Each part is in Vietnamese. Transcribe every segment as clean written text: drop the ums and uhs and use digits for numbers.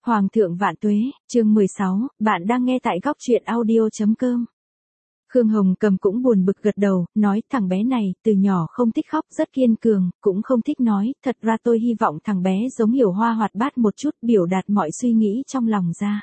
Hoàng thượng vạn tuế, chương 16, bạn đang nghe tại góc truyện audio.com. Khương Hồng Cầm cũng buồn bực gật đầu, nói thằng bé này, từ nhỏ không thích khóc, rất kiên cường, cũng không thích nói, thật ra tôi hy vọng thằng bé giống Hiểu Hoa hoạt bát một chút, biểu đạt mọi suy nghĩ trong lòng ra.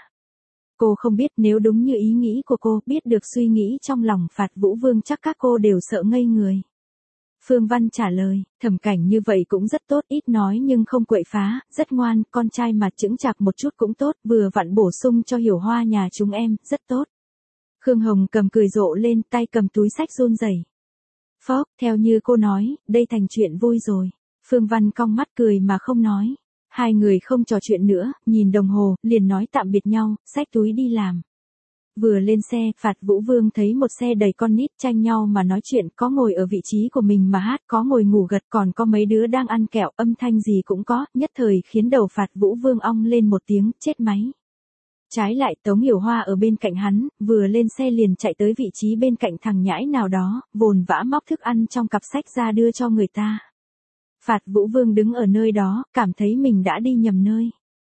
Cô không biết nếu đúng như ý nghĩ của cô, biết được suy nghĩ trong lòng Phạt Vũ Vương chắc các cô đều sợ ngây người. Phương Văn trả lời, Thẩm Cảnh như vậy cũng rất tốt, ít nói nhưng không quậy phá, rất ngoan, con trai mà chững chạc một chút cũng tốt, vừa vặn bổ sung cho Hiểu Hoa nhà chúng em, rất tốt. Khương Hồng Cầm cười rộ lên, tay cầm túi sách run rẩy. Phốc, theo như cô nói, đây thành chuyện vui rồi. Phương Văn cong mắt cười mà không nói. Hai người không trò chuyện nữa, nhìn đồng hồ, liền nói tạm biệt nhau, xách túi đi làm. Vừa lên xe, Phạt Vũ Vương thấy một xe đầy con nít tranh nhau mà nói chuyện, có ngồi ở vị trí của mình mà hát, có ngồi ngủ gật, còn có mấy đứa đang ăn kẹo, âm thanh gì cũng có, nhất thời khiến đầu Phạt Vũ Vương ong lên một tiếng, chết máy. Trái lại Tống Hiểu Hoa ở bên cạnh hắn, vừa lên xe liền chạy tới vị trí bên cạnh thằng nhãi nào đó, vồn vã móc thức ăn trong cặp sách ra đưa cho người ta. Phạt Vũ Vương đứng ở nơi đó, cảm thấy mình đã đi nhầm nơi.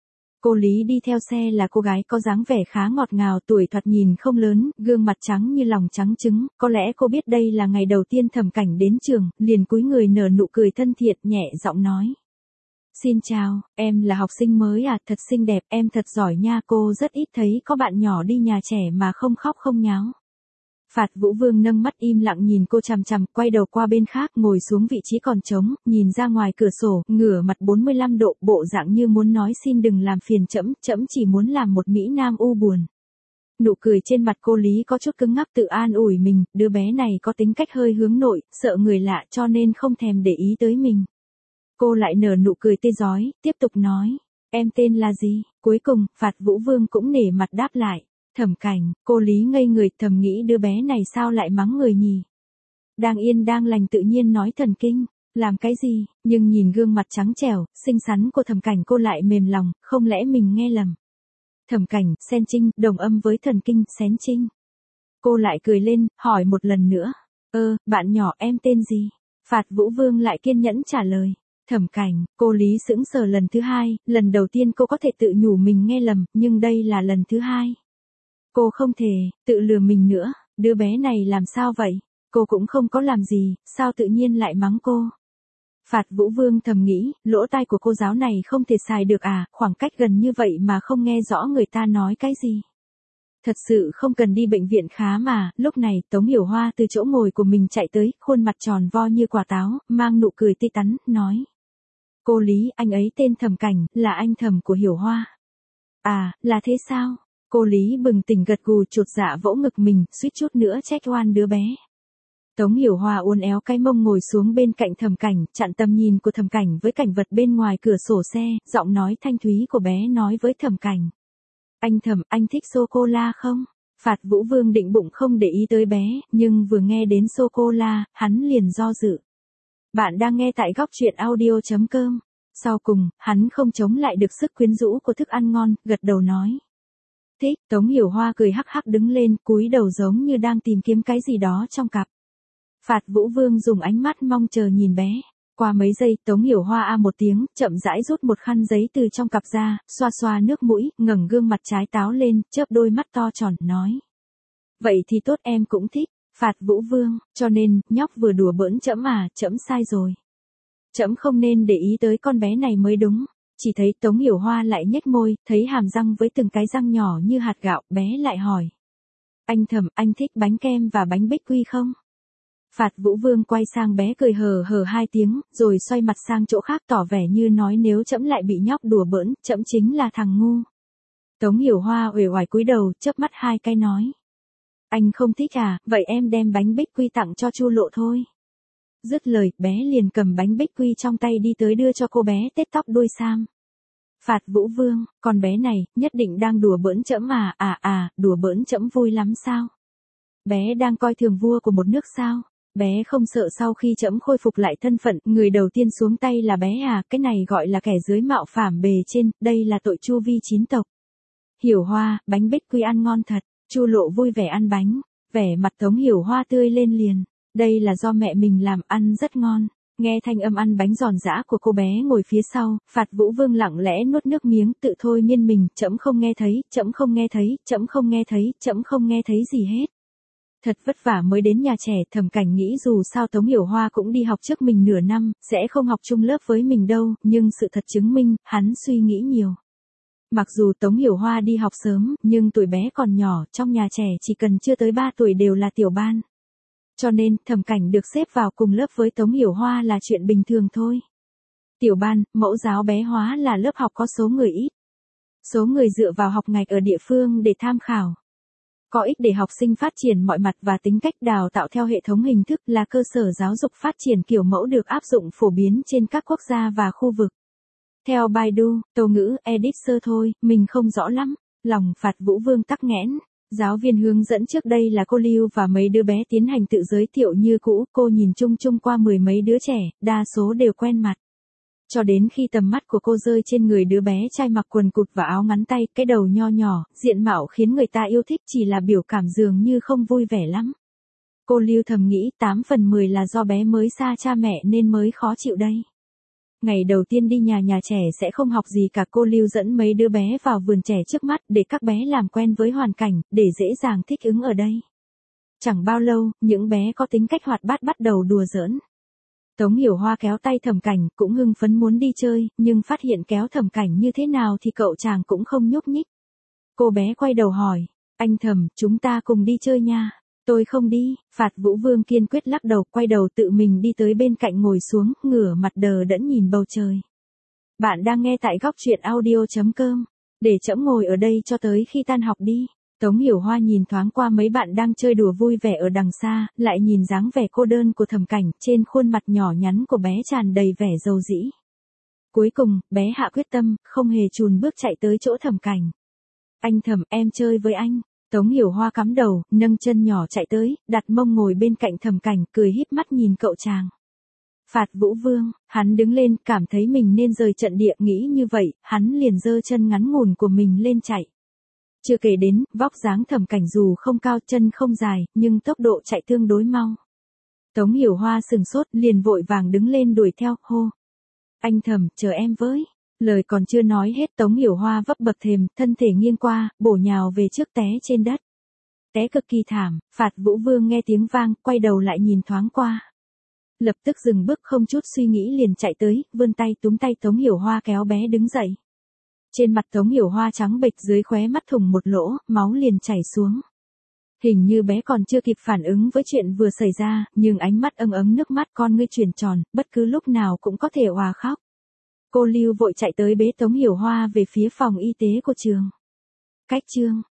Cô Lý đi theo xe là cô gái có dáng vẻ khá ngọt ngào, tuổi thoạt nhìn không lớn, gương mặt trắng như lòng trắng trứng, có lẽ cô biết đây là ngày đầu tiên Thẩm Cảnh đến trường, liền cúi người nở nụ cười thân thiện, nhẹ giọng nói. Xin chào, em là học sinh mới à, thật xinh đẹp, em thật giỏi nha, cô rất ít thấy có bạn nhỏ đi nhà trẻ mà không khóc không nháo. Phạt Vũ Vương nâng mắt im lặng nhìn cô chằm chằm, quay đầu qua bên khác, ngồi xuống vị trí còn trống, nhìn ra ngoài cửa sổ, ngửa mặt 45 độ, bộ dạng như muốn nói xin đừng làm phiền trẫm, trẫm chỉ muốn làm một mỹ nam u buồn. Nụ cười trên mặt cô Lý có chút cứng ngắc, tự an ủi mình, đứa bé này có tính cách hơi hướng nội, sợ người lạ cho nên không thèm để ý tới mình. Cô lại nở nụ cười tươi rói, tiếp tục nói, em tên là gì? Cuối cùng, Phạt Vũ Vương cũng nể mặt đáp lại. Thẩm Cảnh, cô Lý ngây người, thầm nghĩ đứa bé này sao lại mắng người nhỉ? Đang yên đang lành tự nhiên nói thần kinh, làm cái gì, nhưng nhìn gương mặt trắng trẻo, xinh xắn của Thẩm Cảnh cô lại mềm lòng, không lẽ mình nghe lầm. Thẩm Cảnh, sen trinh, đồng âm với thần kinh, xén trinh. Cô lại cười lên, hỏi một lần nữa, bạn nhỏ em tên gì? Phạt Vũ Vương lại kiên nhẫn trả lời. Thẩm Cảnh, cô Lý sững sờ lần thứ hai, lần đầu tiên cô có thể tự nhủ mình nghe lầm, nhưng đây là lần thứ hai. Cô không thể, tự lừa mình nữa, đứa bé này làm sao vậy? Cô cũng không có làm gì, sao tự nhiên lại mắng cô? Phạt Vũ Vương thầm nghĩ, lỗ tai của cô giáo này không thể xài được à, khoảng cách gần như vậy mà không nghe rõ người ta nói cái gì. Thật sự không cần đi bệnh viện khá mà, lúc này Tống Hiểu Hoa từ chỗ ngồi của mình chạy tới, khuôn mặt tròn vo như quả táo, mang nụ cười tươi tắn, nói. Cô Lý, anh ấy tên Thẩm Cảnh, là anh thầm của Hiểu Hoa. À, là thế sao? Cô Lý bừng tỉnh gật gù, chột dạ vỗ ngực mình, suýt chút nữa trách oan đứa bé. Tống Hiểu Hoa uốn éo cái mông ngồi xuống bên cạnh Thẩm Cảnh, chặn tầm nhìn của Thẩm Cảnh với cảnh vật bên ngoài cửa sổ xe, giọng nói thanh thúy của bé nói với Thẩm Cảnh. Anh Thẩm, anh thích sô-cô-la không? Phạt Vũ Vương định bụng không để ý tới bé, nhưng vừa nghe đến sô-cô-la, hắn liền do dự. Bạn đang nghe tại góc truyện audio.com. Sau cùng, hắn không chống lại được sức quyến rũ của thức ăn ngon, gật đầu nói. Thích, Tống Hiểu Hoa cười hắc hắc đứng lên, cúi đầu giống như đang tìm kiếm cái gì đó trong cặp. Phạt Vũ Vương dùng ánh mắt mong chờ nhìn bé. Qua mấy giây, Tống Hiểu Hoa một tiếng, chậm rãi rút một khăn giấy từ trong cặp ra, xoa xoa nước mũi, ngẩng gương mặt trái táo lên, chớp đôi mắt to tròn, nói. Vậy thì tốt, em cũng thích. Phạt Vũ Vương, cho nên, nhóc vừa đùa bỡn trẫm à, trẫm sai rồi. Trẫm không nên để ý tới con bé này mới đúng. Chỉ thấy Tống Hiểu Hoa lại nhếch môi, thấy hàm răng với từng cái răng nhỏ như hạt gạo, bé lại hỏi. Anh Thẩm, anh thích bánh kem và bánh bích quy không? Phạt Vũ Vương quay sang bé cười hờ hờ hai tiếng, rồi xoay mặt sang chỗ khác tỏ vẻ như nói nếu trẫm lại bị nhóc đùa bỡn, trẫm chính là thằng ngu. Tống Hiểu Hoa uể oải cúi đầu, chớp mắt hai cái nói. Anh không thích à, vậy em đem bánh bích quy tặng cho Chu Lộ thôi. Dứt lời, bé liền cầm bánh bích quy trong tay đi tới đưa cho cô bé tết tóc đuôi sam. Phạt Vũ Vương, con bé này, nhất định đang đùa bỡn trẫm à, đùa bỡn trẫm vui lắm sao? Bé đang coi thường vua của một nước sao? Bé không sợ sau khi trẫm khôi phục lại thân phận, người đầu tiên xuống tay là bé à, cái này gọi là kẻ dưới mạo phạm bề trên, đây là tội chu vi chín tộc. Hiểu Hoa, bánh bích quy ăn ngon thật. Chu Lộ vui vẻ ăn bánh, vẻ mặt Tống Hiểu Hoa tươi lên liền. Đây là do mẹ mình làm, ăn rất ngon. Nghe thanh âm ăn bánh giòn giã của cô bé ngồi phía sau, Phạt Vũ Vương lặng lẽ nuốt nước miếng tự thôi miên mình, trẫm không nghe thấy, trẫm không nghe thấy, trẫm không nghe thấy, trẫm không nghe thấy gì hết. Thật vất vả mới đến nhà trẻ, Thẩm Cảnh nghĩ dù sao Tống Hiểu Hoa cũng đi học trước mình nửa năm, sẽ không học chung lớp với mình đâu, nhưng sự thật chứng minh, hắn suy nghĩ nhiều. Mặc dù Tống Hiểu Hoa đi học sớm, nhưng tuổi bé còn nhỏ, trong nhà trẻ chỉ cần chưa tới 3 tuổi đều là tiểu ban. Cho nên, Thẩm Cảnh được xếp vào cùng lớp với Tống Hiểu Hoa là chuyện bình thường thôi. Tiểu ban, mẫu giáo bé hóa là lớp học có số người ít. Số người dựa vào học ngạch ở địa phương để tham khảo. Có ích để học sinh phát triển mọi mặt và tính cách đào tạo theo hệ thống hình thức là cơ sở giáo dục phát triển kiểu mẫu được áp dụng phổ biến trên các quốc gia và khu vực. Theo Baidu, Tâu ngữ, edit sơ thôi, mình không rõ lắm. Lòng Phạt Vũ Vương tắc nghẽn. Giáo viên hướng dẫn trước đây là cô Lưu và mấy đứa bé tiến hành tự giới thiệu như cũ, cô nhìn chung chung qua mười mấy đứa trẻ, đa số đều quen mặt. Cho đến khi tầm mắt của cô rơi trên người đứa bé trai mặc quần cụt và áo ngắn tay, cái đầu nho nhỏ, diện mạo khiến người ta yêu thích chỉ là biểu cảm dường như không vui vẻ lắm. Cô Lưu thầm nghĩ 8 phần 10 là do bé mới xa cha mẹ nên mới khó chịu đây. Ngày đầu tiên đi nhà trẻ sẽ không học gì cả, cô Lưu dẫn mấy đứa bé vào vườn trẻ trước mắt để các bé làm quen với hoàn cảnh, để dễ dàng thích ứng ở đây. Chẳng bao lâu, những bé có tính cách hoạt bát bắt đầu đùa giỡn. Tống Hiểu Hoa kéo tay Thẩm Cảnh, cũng hưng phấn muốn đi chơi, nhưng phát hiện kéo Thẩm Cảnh như thế nào thì cậu chàng cũng không nhúc nhích. Cô bé quay đầu hỏi, anh Thẩm, chúng ta cùng đi chơi nha. Tôi không đi, Phạt Vũ Vương kiên quyết lắc đầu, quay đầu tự mình đi tới bên cạnh ngồi xuống, ngửa mặt đờ đẫn nhìn bầu trời. Bạn đang nghe tại góc truyện audio.com. Để trẫm ngồi ở đây cho tới khi tan học đi. Tống Hiểu Hoa nhìn thoáng qua mấy bạn đang chơi đùa vui vẻ ở đằng xa, lại nhìn dáng vẻ cô đơn của Thẩm Cảnh, trên khuôn mặt nhỏ nhắn của bé tràn đầy vẻ dầu dĩ. Cuối cùng, bé hạ quyết tâm, không hề chùn bước chạy tới chỗ Thẩm Cảnh. Anh Thẩm, em chơi với anh. Tống Hiểu Hoa cắm đầu, nâng chân nhỏ chạy tới, đặt mông ngồi bên cạnh Thẩm Cảnh, cười híp mắt nhìn cậu chàng. Phạt Vũ Vương, hắn đứng lên, cảm thấy mình nên rời trận địa, nghĩ như vậy, hắn liền giơ chân ngắn ngủn của mình lên chạy. Chưa kể đến, vóc dáng Thẩm Cảnh dù không cao, chân không dài, nhưng tốc độ chạy tương đối mau. Tống Hiểu Hoa sừng sốt, liền vội vàng đứng lên đuổi theo, hô. Anh Thẩm, chờ em với. Lời còn chưa nói hết, Tống Hiểu Hoa vấp bậc thềm, thân thể nghiêng qua, bổ nhào về trước té trên đất. Té cực kỳ thảm, Phạt Vũ Vương nghe tiếng vang, quay đầu lại nhìn thoáng qua. Lập tức dừng bước, không chút suy nghĩ liền chạy tới, vươn tay túm tay Tống Hiểu Hoa kéo bé đứng dậy. Trên mặt Tống Hiểu Hoa trắng bệch, dưới khóe mắt thủng một lỗ, máu liền chảy xuống. Hình như bé còn chưa kịp phản ứng với chuyện vừa xảy ra, nhưng ánh mắt âng âng nước mắt, con ngươi chuyển tròn, bất cứ lúc nào cũng có thể òa khóc. Cô Lưu vội chạy tới bế Tống Hiểu Hoa về phía phòng y tế của trường. Cách chương